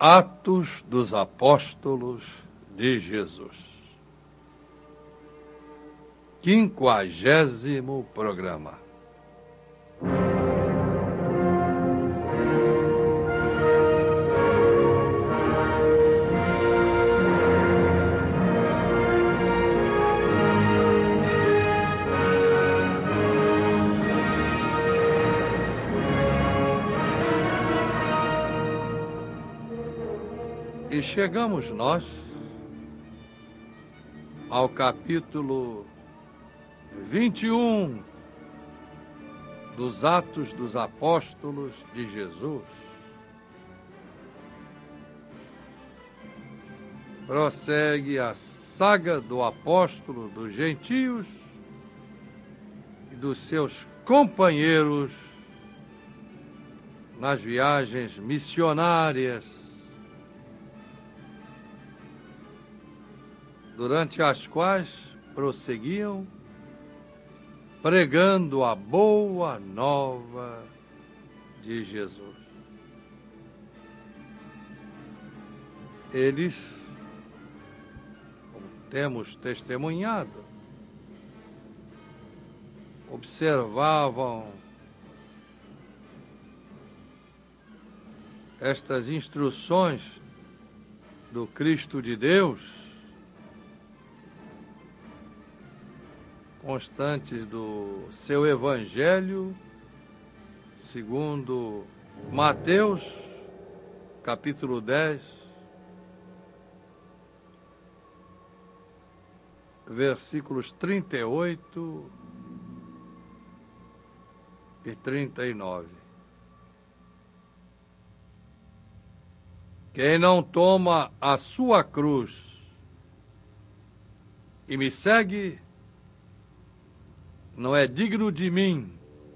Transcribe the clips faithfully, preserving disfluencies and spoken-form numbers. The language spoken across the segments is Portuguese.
Atos dos Apóstolos de Jesus. Quinquagésimo programa. E chegamos nós ao capítulo vinte e um dos Atos dos Apóstolos de Jesus. Prossegue a saga do apóstolo dos gentios e dos seus companheiros nas viagens missionárias, durante as quais prosseguiam pregando a boa nova de Jesus. Eles, como temos testemunhado, observavam estas instruções do Cristo de Deus, constantes do seu Evangelho, segundo Mateus, capítulo dez, versículos trinta e oito e trinta e nove. Quem não toma a sua cruz e me segue, não é digno de mim.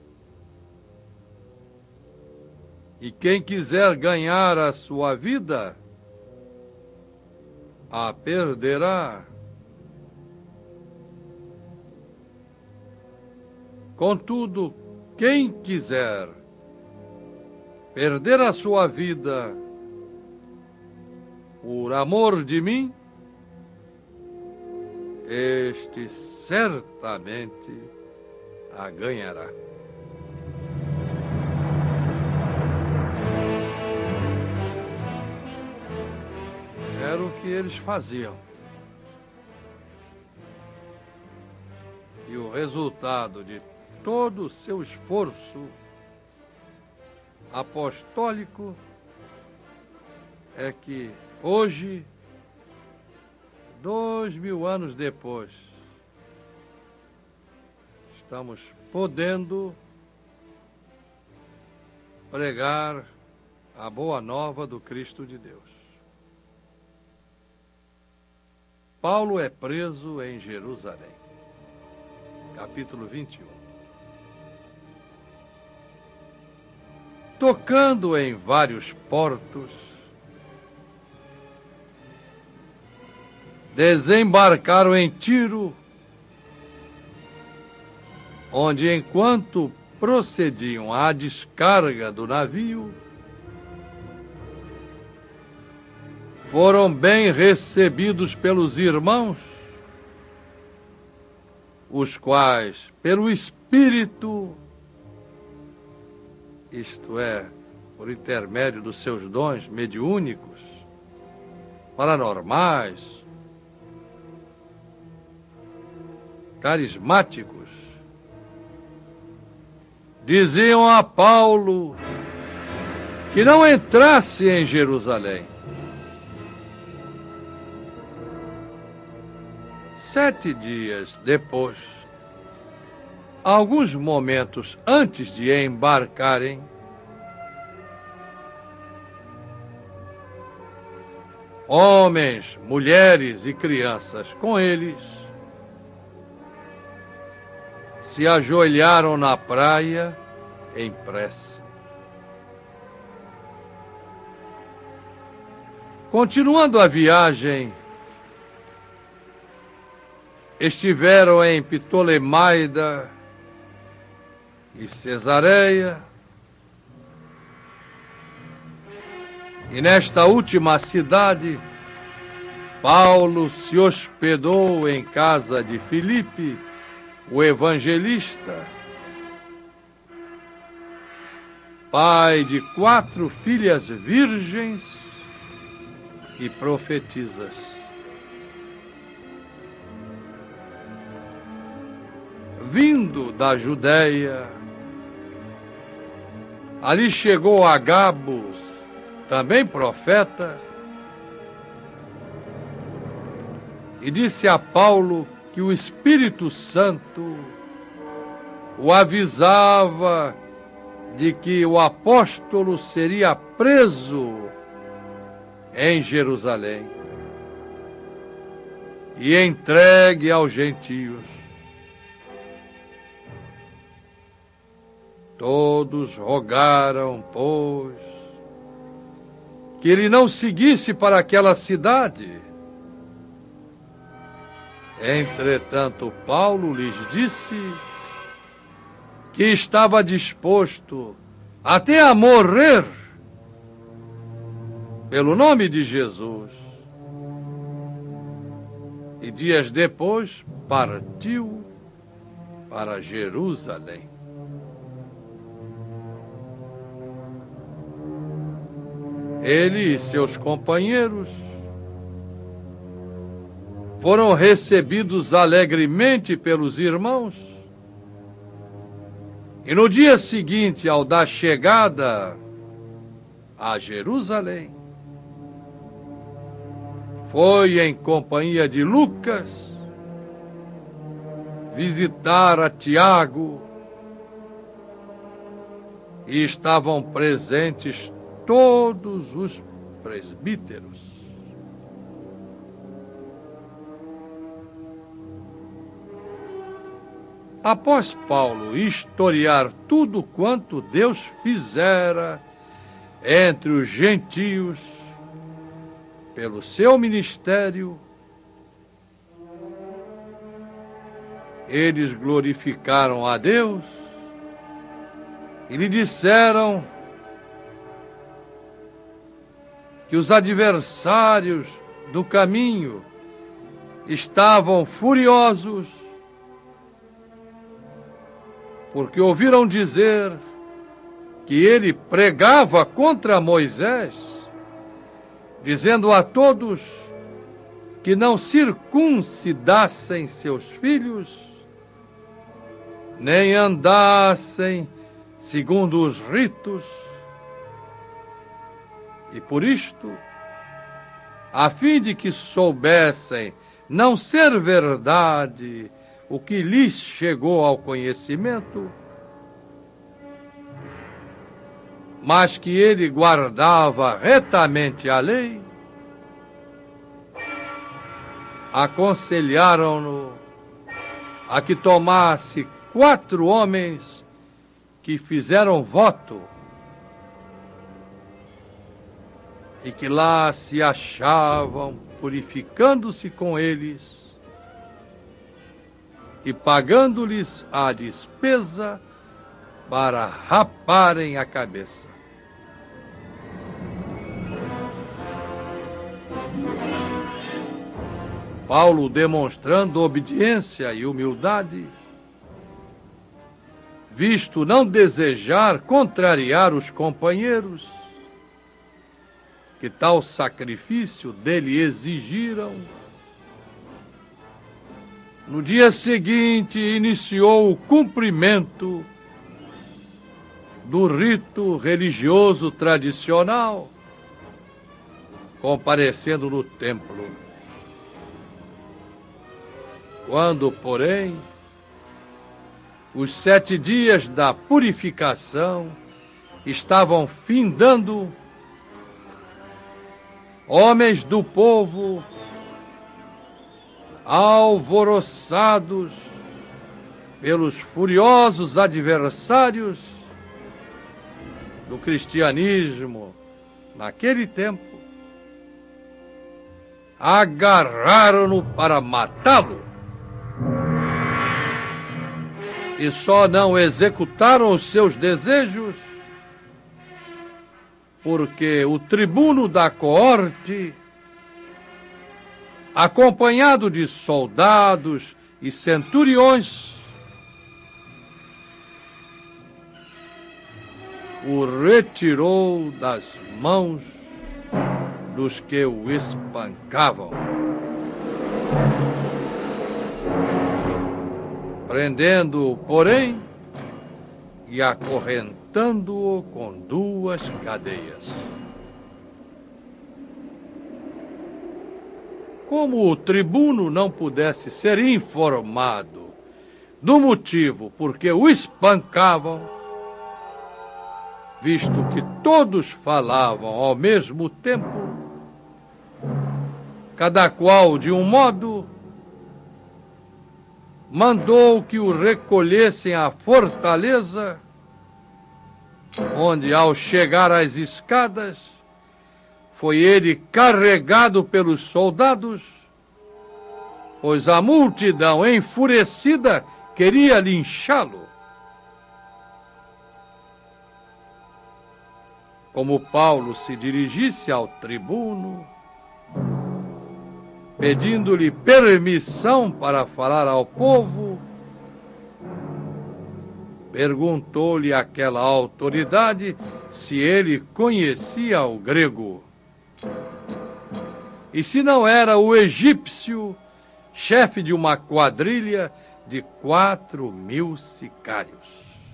E quem quiser ganhar a sua vida, a perderá. Contudo, quem quiser perder a sua vida por amor de mim, este certamente a ganhará. Era o que eles faziam. E o resultado de todo o seu esforço apostólico é que hoje, dois mil anos depois, estamos podendo pregar a boa nova do Cristo de Deus. Paulo é preso em Jerusalém. Capítulo vinte e um. Tocando em vários portos, desembarcaram em Tiro, onde, enquanto procediam à descarga do navio, foram bem recebidos pelos irmãos, os quais, pelo Espírito, isto é, por intermédio dos seus dons mediúnicos, paranormais, carismáticos, diziam a Paulo que não entrasse em Jerusalém. Sete dias depois, alguns momentos antes de embarcarem, homens, mulheres e crianças com eles se ajoelharam na praia em prece. Continuando a viagem, estiveram em Ptolemaida e Cesareia, E nesta última cidade, Paulo se hospedou em casa de Filipe, o evangelista, pai de quatro filhas virgens e profetisas. Vindo da Judéia, ali chegou Agabo, também profeta, e disse a Paulo que o Espírito Santo o avisava de que o apóstolo seria preso em Jerusalém e entregue aos gentios. Todos rogaram, pois, que ele não seguisse para aquela cidade. Entretanto, Paulo lhes disse que estava disposto até a morrer pelo nome de Jesus. E dias depois partiu para Jerusalém. Ele e seus companheiros foram recebidos alegremente pelos irmãos, e no dia seguinte, ao da chegada a Jerusalém, foi em companhia de Lucas visitar a Tiago, e estavam presentes todos os presbíteros. Após Paulo historiar tudo quanto Deus fizera entre os gentios pelo seu ministério, eles glorificaram a Deus e lhe disseram que os adversários do caminho estavam furiosos porque ouviram dizer que ele pregava contra Moisés, dizendo a todos que não circuncidassem seus filhos, nem andassem segundo os ritos. E por isto, a fim de que soubessem não ser verdade o que lhes chegou ao conhecimento, mas que ele guardava retamente a lei, aconselharam-no a que tomasse quatro homens que fizeram voto e que lá se achavam purificando-se com eles e pagando-lhes a despesa para raparem a cabeça. Paulo, demonstrando obediência e humildade, visto não desejar contrariar os companheiros, que tal sacrifício dele exigiram, no dia seguinte iniciou o cumprimento do rito religioso tradicional, comparecendo no templo. Quando, porém, os sete dias da purificação estavam findando, homens do povo, alvoroçados pelos furiosos adversários do cristianismo naquele tempo, agarraram-no para matá-lo. E só não executaram os seus desejos porque o tribuno da coorte, acompanhado de soldados e centuriões, o retirou das mãos dos que o espancavam, prendendo-o, porém, e acorrentando-o com duas cadeias. Como o tribuno não pudesse ser informado do motivo por que o espancavam, visto que todos falavam ao mesmo tempo, cada qual de um modo, mandou que o recolhessem à fortaleza, onde, ao chegar às escadas, foi ele carregado pelos soldados, pois a multidão enfurecida queria linchá-lo. Como Paulo se dirigisse ao tribuno, pedindo-lhe permissão para falar ao povo, perguntou-lhe aquela autoridade se ele conhecia o grego e se não era o egípcio, chefe de uma quadrilha de quatro mil sicários.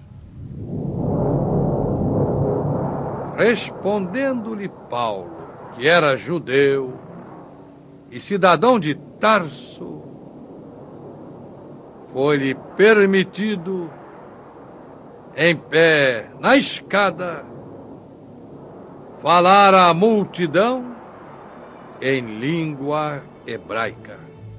Respondendo-lhe Paulo, que era judeu e cidadão de Tarso, foi-lhe permitido, em pé na escada, falar à multidão em língua hebraica.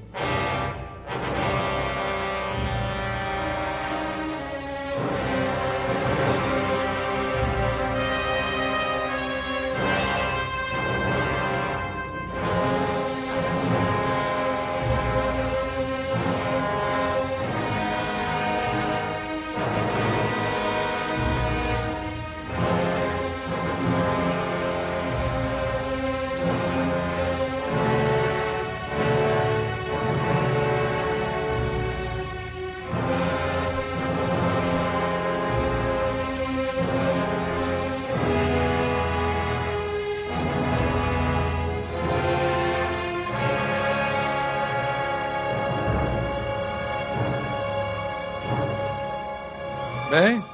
Bem,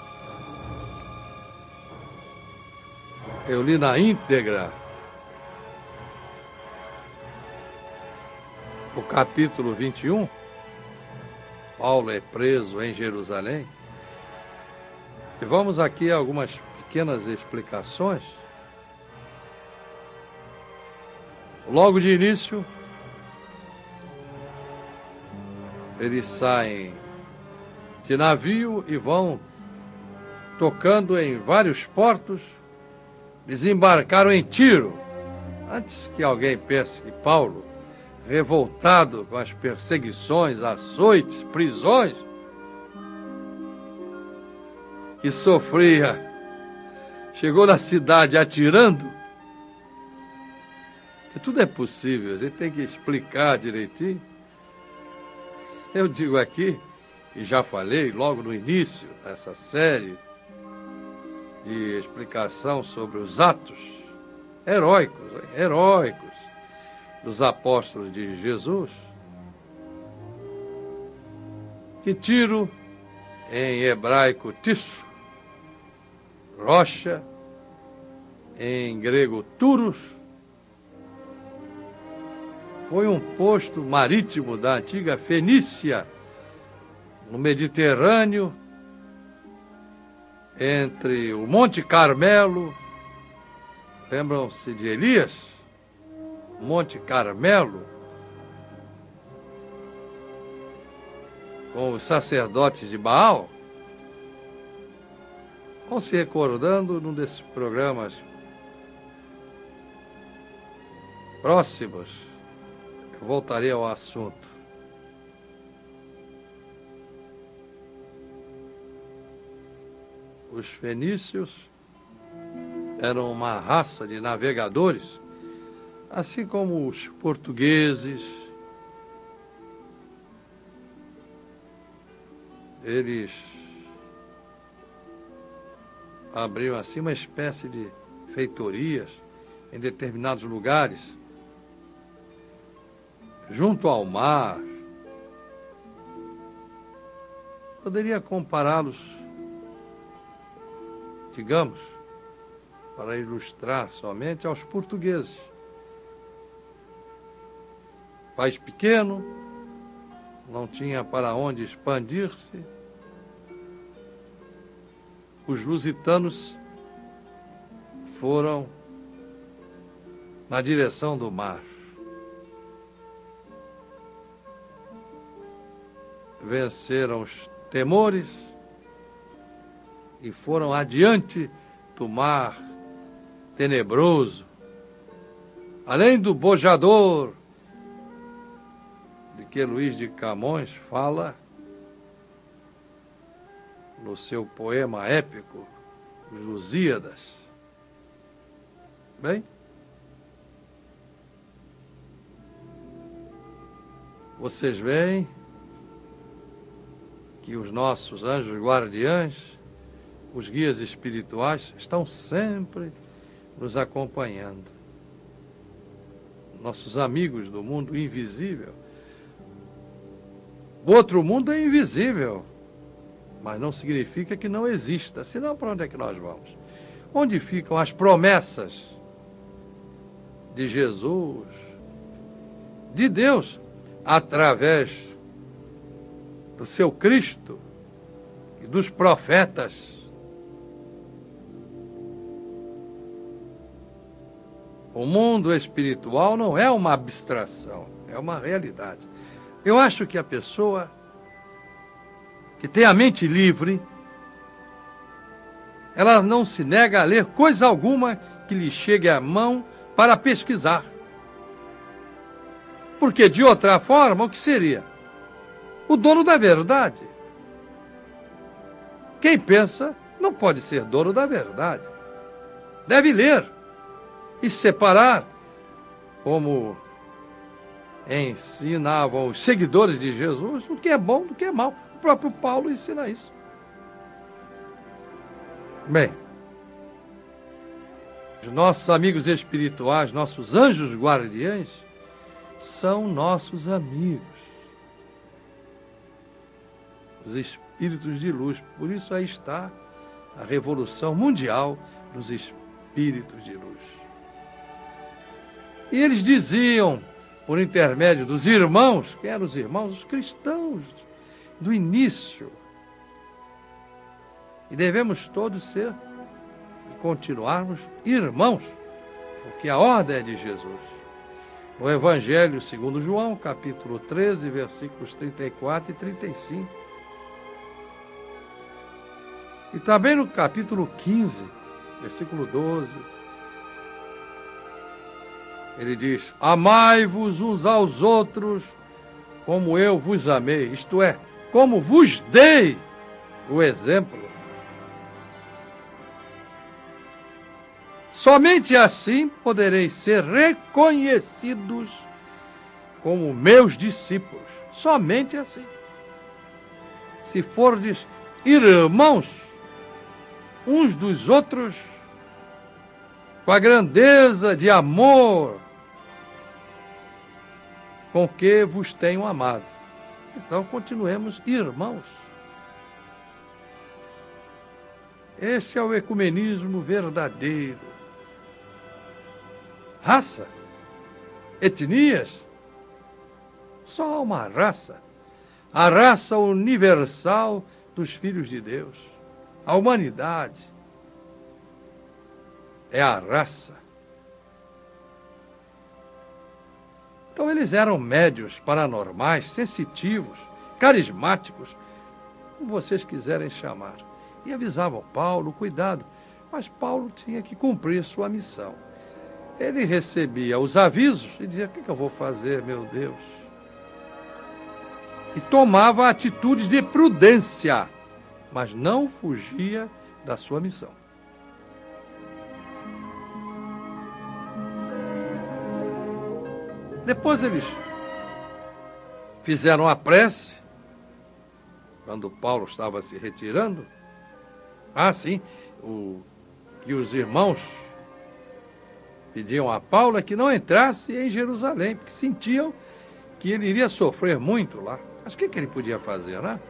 eu li na íntegra o capítulo vinte e um. Paulo é preso em Jerusalém. E vamos aqui a algumas pequenas explicações. Logo de início, eles saem de navio e vão tocando em vários portos, desembarcaram em Tiro. Antes que alguém pense que Paulo, revoltado com as perseguições, açoites, prisões que sofria, chegou na cidade atirando, que tudo é possível, a gente tem que explicar direitinho. Eu digo aqui, e já falei logo no início dessa série de explicação sobre os atos heróicos, heróicos dos apóstolos de Jesus, que Tiro, em hebraico tisso, rocha, em grego turos, foi um posto marítimo da antiga Fenícia, no Mediterrâneo, entre o Monte Carmelo, lembram-se de Elias? Monte Carmelo, com os sacerdotes de Baal. Vão se recordando num desses programas próximos, eu voltarei ao assunto. Os fenícios eram uma raça de navegadores, assim como os portugueses. Eles abriam assim uma espécie de feitorias em determinados lugares, junto ao mar. Poderia compará-los, digamos, para ilustrar somente, aos portugueses. País pequeno, não tinha para onde expandir-se. Os lusitanos foram na direção do mar. Venceram os temores e foram adiante do mar tenebroso, além do bojador, de que Luís de Camões fala no seu poema épico, Os Lusíadas. Bem, vocês veem que os nossos anjos guardiães, os guias espirituais, estão sempre nos acompanhando. Nossos amigos do mundo invisível. O outro mundo é invisível, mas não significa que não exista. Senão, para onde é que nós vamos? Onde ficam as promessas de Jesus, de Deus, através do seu Cristo e dos profetas? O mundo espiritual não é uma abstração, é uma realidade. Eu acho que a pessoa que tem a mente livre, ela não se nega a ler coisa alguma que lhe chegue à mão para pesquisar. Porque, de outra forma, o que seria? O dono da verdade. Quem pensa não pode ser dono da verdade. Deve ler e separar, como ensinavam os seguidores de Jesus, o que é bom do que é mal. O próprio Paulo ensina isso. Bem, os nossos amigos espirituais, nossos anjos guardiães, são nossos amigos. Os espíritos de luz. Por isso aí está a revolução mundial dos espíritos de luz. E eles diziam, por intermédio dos irmãos, quem eram os irmãos? Os cristãos do início. E devemos todos ser e continuarmos irmãos, porque a ordem é de Jesus. No Evangelho segundo João, capítulo treze, versículos trinta e quatro e trinta e cinco. E também no capítulo quinze, versículo doze, ele diz: amai-vos uns aos outros como eu vos amei, isto é, como vos dei o exemplo. Somente assim podereis ser reconhecidos como meus discípulos. Somente assim. Se fordes irmãos uns dos outros, com a grandeza de amor com que vos tenho amado. Então, continuemos irmãos. Esse é o ecumenismo verdadeiro. Raça, etnias, só há uma raça, a raça universal dos filhos de Deus. A humanidade é a raça. Então eles eram médios, paranormais, sensitivos, carismáticos, como vocês quiserem chamar. E avisavam Paulo, cuidado, mas Paulo tinha que cumprir sua missão. Ele recebia os avisos e dizia: o que eu vou fazer, meu Deus? E tomava atitudes de prudência, mas não fugia da sua missão. Depois eles fizeram a prece, quando Paulo estava se retirando. Ah, sim, o, que os irmãos pediam a Paulo que não entrasse em Jerusalém, porque sentiam que ele iria sofrer muito lá. Mas o que, que ele podia fazer, né?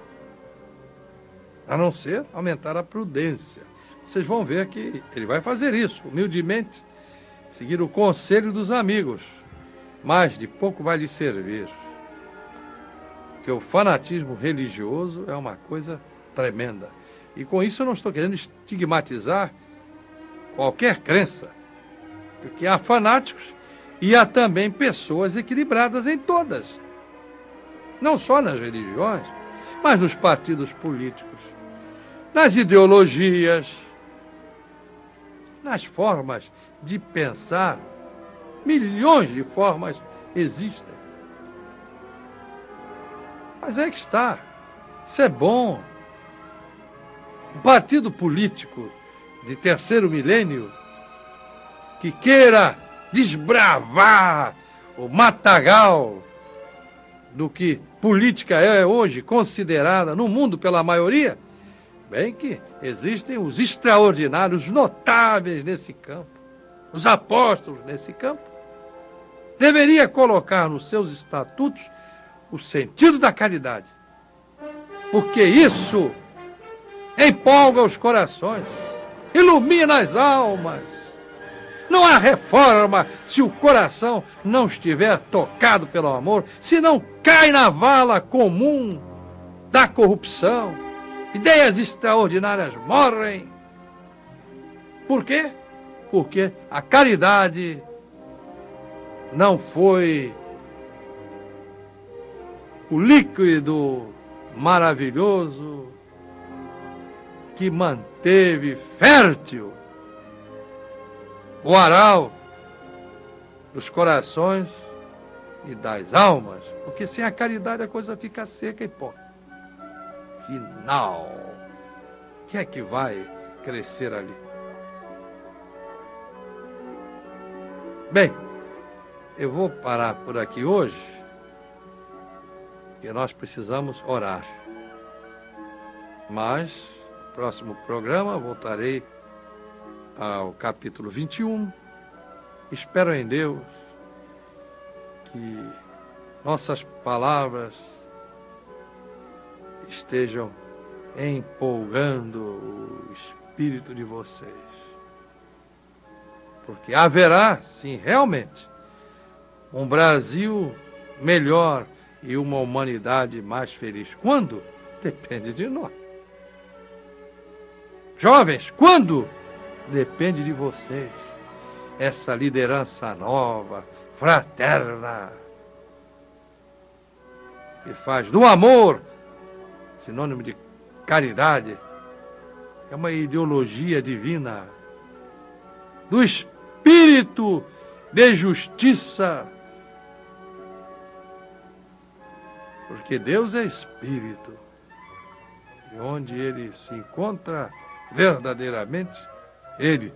A não ser aumentar a prudência. Vocês vão ver que ele vai fazer isso, humildemente, seguir o conselho dos amigos. Mas de pouco vai lhe servir. Porque o fanatismo religioso é uma coisa tremenda. E com isso eu não estou querendo estigmatizar qualquer crença. Porque há fanáticos e há também pessoas equilibradas em todas. Não só nas religiões, mas nos partidos políticos, nas ideologias, nas formas de pensar. Milhões de formas existem. Mas é que está. Isso é bom. Um partido político de terceiro milênio que queira desbravar o matagal do que política é hoje considerada no mundo pela maioria, bem que existem os extraordinários, notáveis nesse campo, os apóstolos nesse campo, deveria colocar nos seus estatutos o sentido da caridade, porque isso empolga os corações, ilumina as almas. Não há reforma se o coração não estiver tocado pelo amor, se não cai na vala comum da corrupção. Ideias extraordinárias morrem. Por quê? Porque a caridade não foi o líquido maravilhoso que manteve fértil o aral dos corações e das almas, porque sem a caridade a coisa fica seca e pó. Final. O que é que vai crescer ali? Bem, eu vou parar por aqui hoje, porque nós precisamos orar. Mas, no próximo programa, voltarei ao capítulo vinte e um. Espero em Deus que nossas palavras estejam empolgando o espírito de vocês. Porque haverá, sim, realmente, um Brasil melhor e uma humanidade mais feliz. Quando? Depende de nós. Jovens, quando? Depende de vocês. Essa liderança nova, fraterna, que faz do amor, sinônimo de caridade, é uma ideologia divina, do espírito de justiça, porque Deus é espírito, e onde ele se encontra verdadeiramente, ele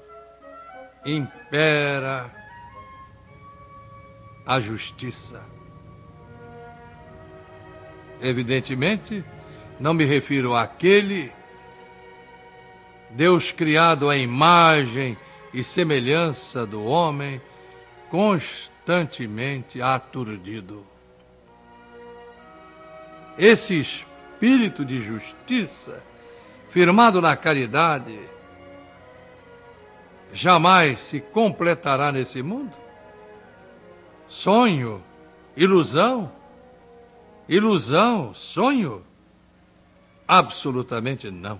impera a justiça. Evidentemente, não me refiro àquele Deus criado à imagem e semelhança do homem, constantemente aturdido. Esse espírito de justiça, firmado na caridade, jamais se completará nesse mundo? Sonho, ilusão, ilusão, sonho? Absolutamente não.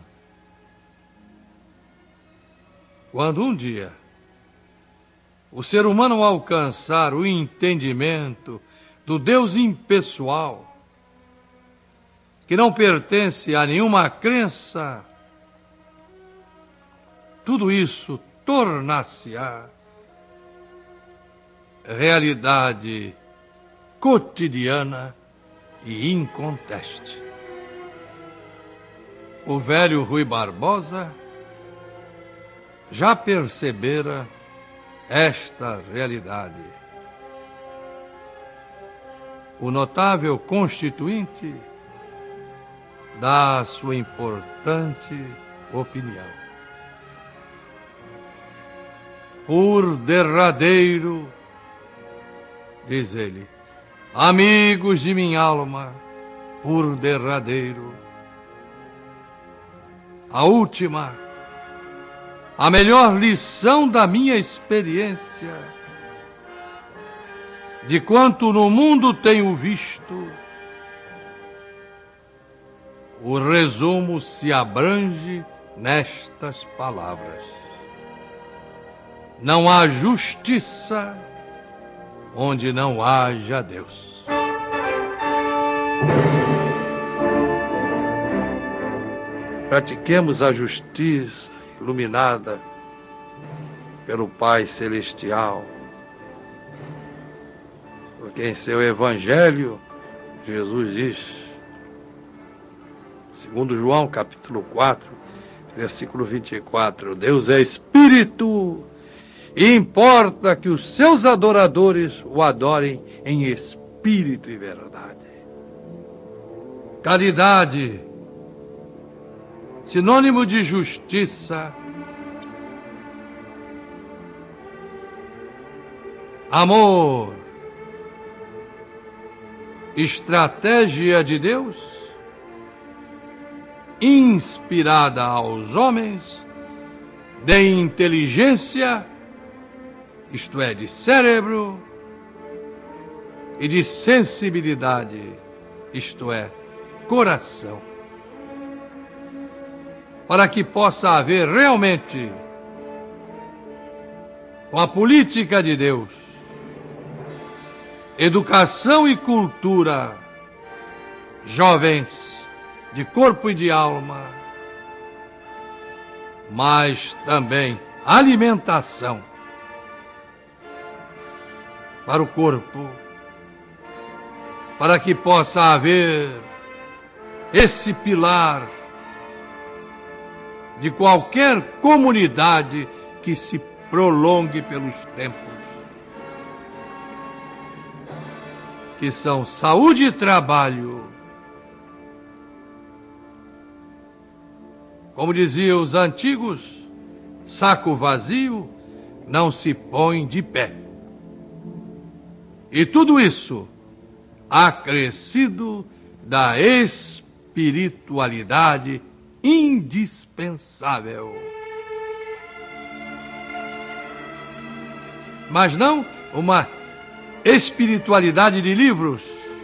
Quando um dia o ser humano alcançar o entendimento do Deus impessoal, que não pertence a nenhuma crença, tudo isso tornar-se-á realidade cotidiana e inconteste. O velho Rui Barbosa já percebera esta realidade. o notável constituinte dá sua importante opinião. Por derradeiro, diz ele, amigos de minha alma, por derradeiro, a última, a melhor lição da minha experiência, de quanto no mundo tenho visto, o resumo se abrange nestas palavras: não há justiça onde não haja Deus. Pratiquemos a justiça iluminada pelo Pai Celestial, porque em seu Evangelho, Jesus diz, segundo João, capítulo quatro, versículo vinte e quatro, Deus é Espírito, e importa que os seus adoradores o adorem em espírito e verdade. Caridade, sinônimo de justiça, amor, estratégia de Deus, inspirada aos homens, de inteligência, isto é, de cérebro, e de sensibilidade, isto é, coração, para que possa haver realmente, com a política de Deus, educação e cultura, jovens de corpo e de alma, mas também alimentação para o corpo, para que possa haver esse pilar de qualquer comunidade que se prolongue pelos tempos, que são saúde e trabalho. Como diziam os antigos, saco vazio não se põe de pé. E tudo isso acrescido da espiritualidade indispensável. Mas não uma espiritualidade de livros.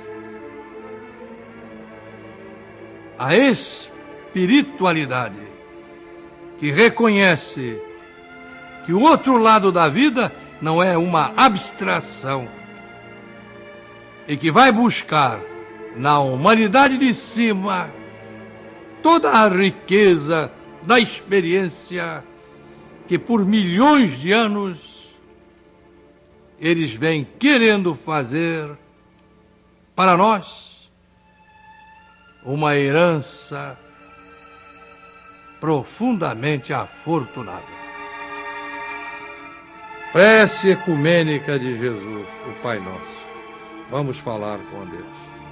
A espiritualidade que reconhece que o outro lado da vida não é uma abstração e que vai buscar na humanidade de cima toda a riqueza da experiência que por milhões de anos eles vêm querendo fazer para nós uma herança profundamente afortunada. Prece ecumênica de Jesus, o Pai Nosso. Vamos falar com Deus.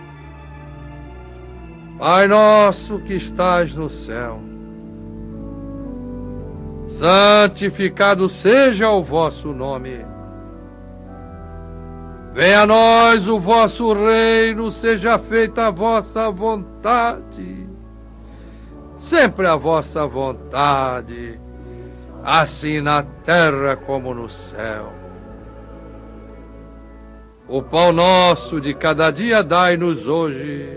Pai nosso que estás no céu, santificado seja o vosso nome. Venha a nós o vosso reino, seja feita a vossa vontade, sempre a vossa vontade, assim na terra como no céu. O pão nosso de cada dia dai-nos hoje.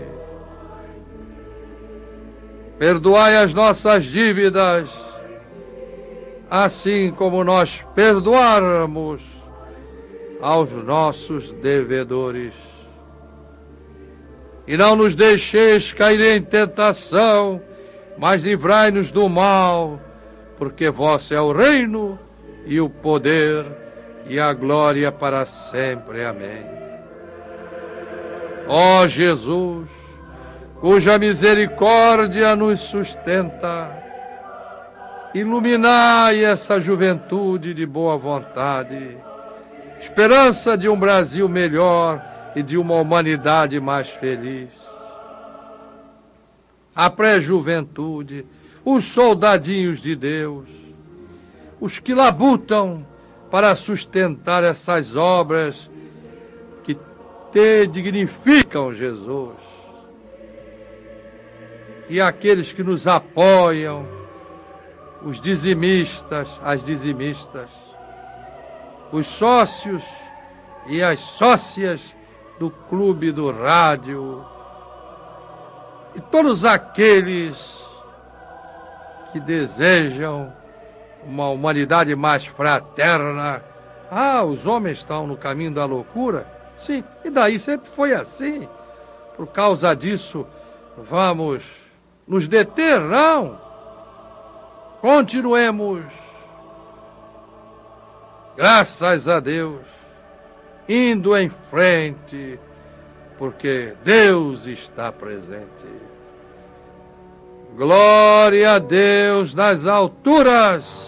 Perdoai as nossas dívidas, assim como nós perdoáramos aos nossos devedores. E não nos deixeis cair em tentação, mas livrai-nos do mal, porque vosso é o reino e o poder e a glória para sempre. Amém. Ó Jesus, cuja misericórdia nos sustenta, iluminai essa juventude de boa vontade, esperança de um Brasil melhor e de uma humanidade mais feliz. A pré-juventude, os soldadinhos de Deus, os que labutam para sustentar essas obras que te dignificam, Jesus, e aqueles que nos apoiam, os dizimistas, as dizimistas, os sócios e as sócias do Clube do Rádio, e todos aqueles que desejam uma humanidade mais fraterna. Ah, os homens estão no caminho da loucura? Sim, e daí sempre foi assim. Por causa disso, vamos nos deter? Não. Continuemos, graças a Deus, indo em frente, porque Deus está presente. Glória a Deus nas alturas,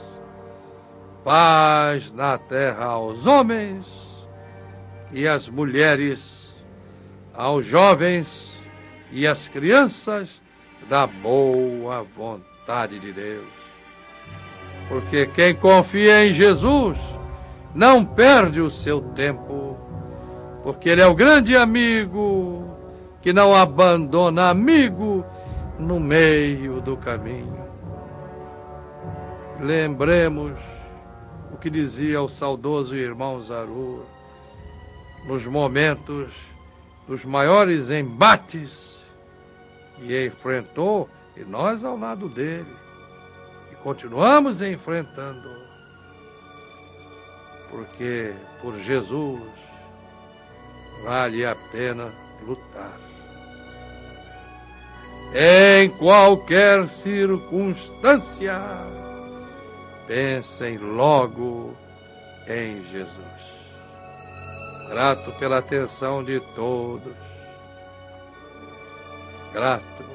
paz na terra aos homens e às mulheres, aos jovens e às crianças da boa vontade de Deus. Porque quem confia em Jesus não perde o seu tempo, porque Ele é o grande amigo que não abandona amigo no meio do caminho. Lembremos o que dizia o saudoso irmão Zaru nos momentos dos maiores embates, e enfrentou, e nós ao lado dele, e continuamos enfrentando, porque por Jesus vale a pena lutar. Em qualquer circunstância, pensem logo em Jesus. Grato pela atenção de todos. Grato.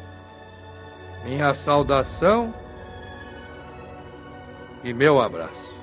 Minha saudação e meu abraço.